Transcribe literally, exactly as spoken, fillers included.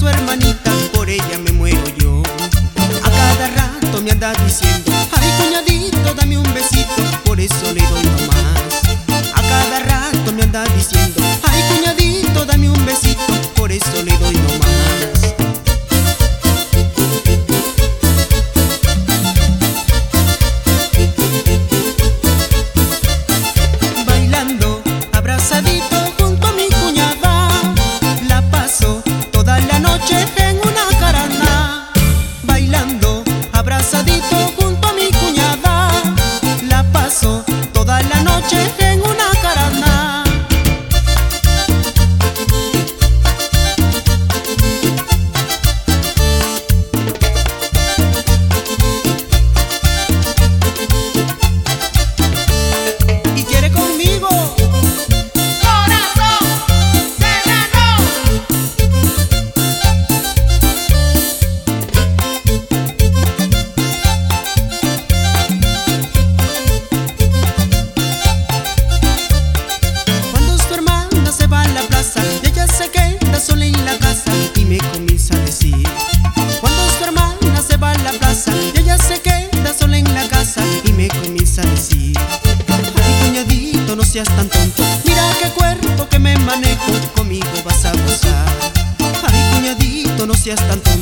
su hermanita, por ella me muero yo. A cada rato me anda diciendo: ay, cuñadito, dame un besito, por eso le doy nomás. A cada rato me anda diciendo: ay, cuñadito, dame un besito, por eso le doy nomás. Bailando, abrazadito junto a mi cuñada, la paso toda la noche en una carana. Bailando, abrazadito junto a mi cuñada, la paso toda la noche en una carana. ¿Y quiere conmigo? ¡Corazón serrano! Cuando su hermana se va a la plaza y ella se queda sola en la casa y me comienza a decir: cuando su hermana se va a la plaza y ella se queda sola en la casa y me comienza a decir: ay, cuñadito, no seas tan tonto, mira qué cuerpo que me manejo, conmigo vas a gozar. Ay, cuñadito, no seas tan tonto,